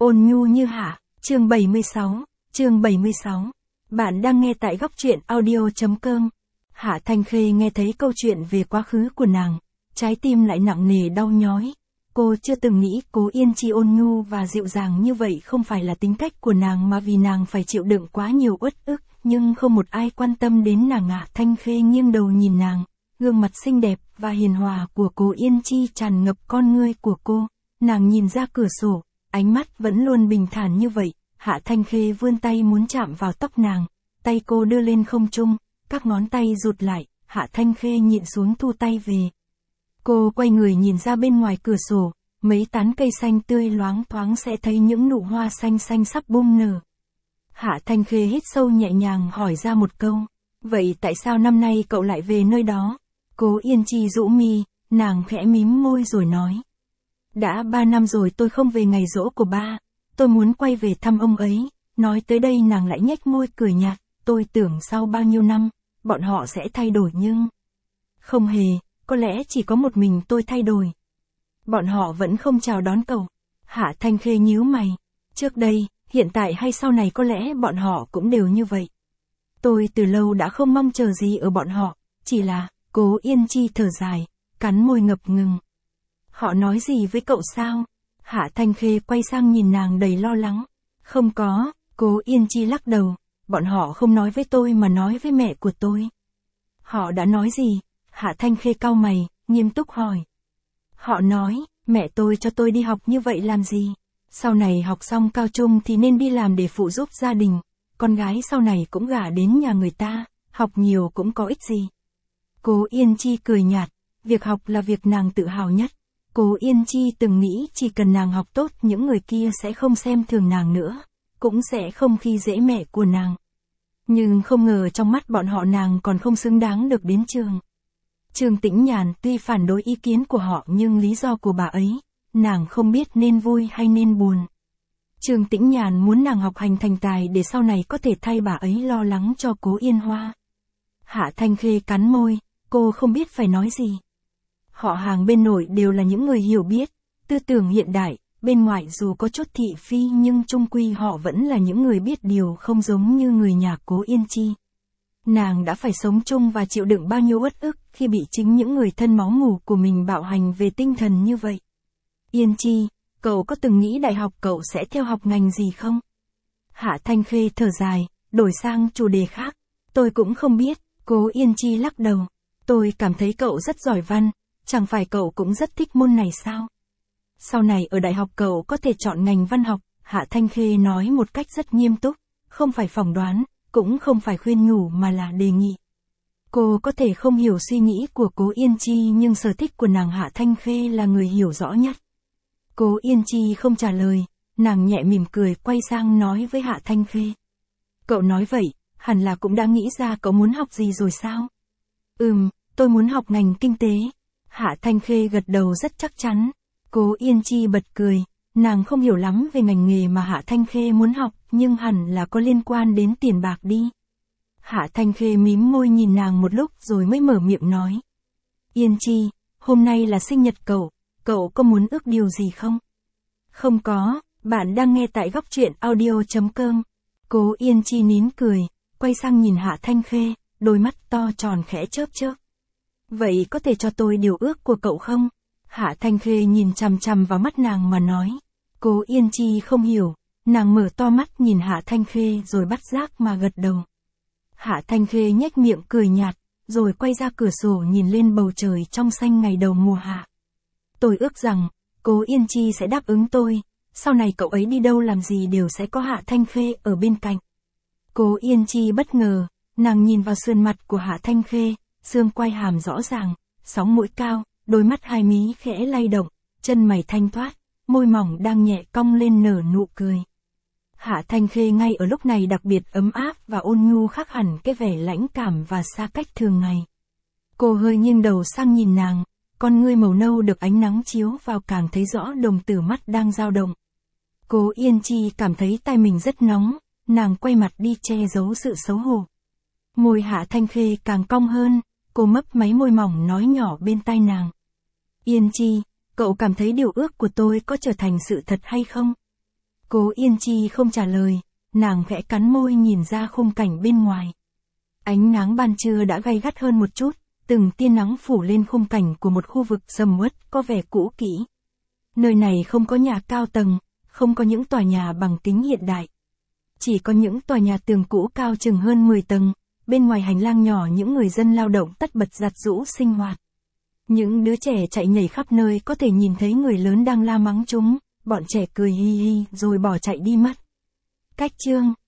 Ôn nhu như Hạ, chương 76. Bạn đang nghe tại góc truyện audio.com. Hạ Thanh Khê nghe thấy câu chuyện về quá khứ của nàng, trái tim lại nặng nề đau nhói. Cô chưa từng nghĩ Cố Yên Chi ôn nhu và dịu dàng như vậy không phải là tính cách của nàng mà vì nàng phải chịu đựng quá nhiều uất ức, nhưng không một ai quan tâm đến nàng. Hạ Thanh Khê nghiêng đầu nhìn nàng, gương mặt xinh đẹp và hiền hòa của Cố Yên Chi tràn ngập con ngươi của cô. Nàng nhìn ra cửa sổ, ánh mắt vẫn luôn bình thản như vậy. Hạ Thanh Khê vươn tay muốn chạm vào tóc nàng, tay cô đưa lên không trung, các ngón tay rụt lại, Hạ Thanh Khê nhịn xuống thu tay về. Cô quay người nhìn ra bên ngoài cửa sổ, mấy tán cây xanh tươi loáng thoáng sẽ thấy những nụ hoa xanh xanh sắp bung nở. Hạ Thanh Khê hít sâu nhẹ nhàng hỏi ra một câu, vậy tại sao năm nay cậu lại về nơi đó? Cố Yên Chi rũ mi, nàng khẽ mím môi rồi nói. Đã 3 năm rồi tôi không về ngày giỗ của ba, tôi muốn quay về thăm ông ấy. Nói tới đây nàng lại nhếch môi cười nhạt, tôi tưởng sau bao nhiêu năm, bọn họ sẽ thay đổi nhưng... Không hề, có lẽ chỉ có một mình tôi thay đổi. Bọn họ vẫn không chào đón cậu. Hạ Thanh Khê nhíu mày. Trước đây, hiện tại hay sau này có lẽ bọn họ cũng đều như vậy. Tôi từ lâu đã không mong chờ gì ở bọn họ, chỉ là... Cố Yên Chi thở dài, cắn môi ngập ngừng. Họ nói gì với cậu sao? Hạ Thanh Khê quay sang nhìn nàng đầy lo lắng. Không có, Cố Yên Chi lắc đầu, bọn họ không nói với tôi mà nói với mẹ của tôi. Họ đã nói gì? Hạ Thanh Khê cau mày, nghiêm túc hỏi. Họ nói, mẹ tôi cho tôi đi học như vậy làm gì? Sau này học xong cao trung thì nên đi làm để phụ giúp gia đình, con gái sau này cũng gả đến nhà người ta, học nhiều cũng có ích gì. Cố Yên Chi cười nhạt, việc học là việc nàng tự hào nhất. Cố Yên Chi từng nghĩ chỉ cần nàng học tốt những người kia sẽ không xem thường nàng nữa, cũng sẽ không khi dễ mẹ của nàng. Nhưng không ngờ trong mắt bọn họ nàng còn không xứng đáng được đến trường. Trương Tĩnh Nhàn tuy phản đối ý kiến của họ nhưng lý do của bà ấy, nàng không biết nên vui hay nên buồn. Trương Tĩnh Nhàn muốn nàng học hành thành tài để sau này có thể thay bà ấy lo lắng cho Cố Yên Hoa. Hạ Thanh Khê cắn môi, cô không biết phải nói gì. Họ hàng bên nội đều là những người hiểu biết, tư tưởng hiện đại, bên ngoài dù có chút thị phi nhưng chung quy họ vẫn là những người biết điều, không giống như người nhà Cố Yên Chi. Nàng đã phải sống chung và chịu đựng bao nhiêu uất ức khi bị chính những người thân máu mủ của mình bạo hành về tinh thần như vậy. Yên Chi, cậu có từng nghĩ đại học cậu sẽ theo học ngành gì không? Hạ Thanh Khê thở dài, đổi sang chủ đề khác. Tôi cũng không biết. Cố Yên Chi lắc đầu. Tôi cảm thấy cậu rất giỏi văn, chẳng phải cậu cũng rất thích môn này sao? Sau này ở đại học cậu có thể chọn ngành văn học, Hạ Thanh Khê nói một cách rất nghiêm túc, không phải phỏng đoán, cũng không phải khuyên nhủ mà là đề nghị. Cô có thể không hiểu suy nghĩ của Cố Yên Chi nhưng sở thích của nàng Hạ Thanh Khê là người hiểu rõ nhất. Cố Yên Chi không trả lời, nàng nhẹ mỉm cười quay sang nói với Hạ Thanh Khê. Cậu nói vậy, hẳn là cũng đã nghĩ ra cậu muốn học gì rồi sao? Tôi muốn học ngành kinh tế. Hạ Thanh Khê gật đầu rất chắc chắn. Cố Yên Chi bật cười, nàng không hiểu lắm về ngành nghề mà Hạ Thanh Khê muốn học, nhưng hẳn là có liên quan đến tiền bạc đi. Hạ Thanh Khê mím môi nhìn nàng một lúc rồi mới mở miệng nói. Yên Chi, hôm nay là sinh nhật cậu có muốn ước điều gì không? Không có, bạn đang nghe tại góc truyện audio.com. Cố Yên Chi nín cười, quay sang nhìn Hạ Thanh Khê, đôi mắt to tròn khẽ chớp chớp. Vậy có thể cho tôi điều ước của cậu không? Hạ Thanh Khê nhìn chằm chằm vào mắt nàng mà nói. Cố Yên Chi không hiểu, nàng mở to mắt nhìn Hạ Thanh Khê rồi bắt giác mà gật đầu. Hạ Thanh Khê nhếch miệng cười nhạt, rồi quay ra cửa sổ nhìn lên bầu trời trong xanh ngày đầu mùa hạ. Tôi ước rằng, Cố Yên Chi sẽ đáp ứng tôi, sau này cậu ấy đi đâu làm gì đều sẽ có Hạ Thanh Khê ở bên cạnh. Cố Yên Chi bất ngờ, nàng nhìn vào sườn mặt của Hạ Thanh Khê, xương quai hàm rõ ràng, sóng mũi cao, đôi mắt hai mí khẽ lay động, chân mày thanh thoát, môi mỏng đang nhẹ cong lên nở nụ cười. Hạ Thanh Khê ngay ở lúc này đặc biệt ấm áp và ôn nhu khác hẳn cái vẻ lãnh cảm và xa cách thường ngày. Cô hơi nghiêng đầu sang nhìn nàng, con ngươi màu nâu được ánh nắng chiếu vào càng thấy rõ đồng tử mắt đang dao động. Cố Yên Chi cảm thấy tay mình rất nóng, nàng quay mặt đi che giấu sự xấu hổ. Môi Hạ Thanh Khê càng cong hơn, cô mấp máy môi mỏng nói nhỏ bên tai nàng. Yên Chi, cậu cảm thấy điều ước của tôi có trở thành sự thật hay không? Cố Yên Chi không trả lời, nàng khẽ cắn môi nhìn ra khung cảnh bên ngoài. Ánh nắng ban trưa đã gay gắt hơn một chút, từng tia nắng phủ lên khung cảnh của một khu vực sầm uất có vẻ cũ kỹ. Nơi này không có nhà cao tầng, không có những tòa nhà bằng kính hiện đại. Chỉ có những tòa nhà tường cũ cao chừng hơn 10 tầng, bên ngoài hành lang nhỏ những người dân lao động tất bật giặt giũ sinh hoạt. Những đứa trẻ chạy nhảy khắp nơi có thể nhìn thấy người lớn đang la mắng chúng, bọn trẻ cười hi hi rồi bỏ chạy đi mất. Cách chương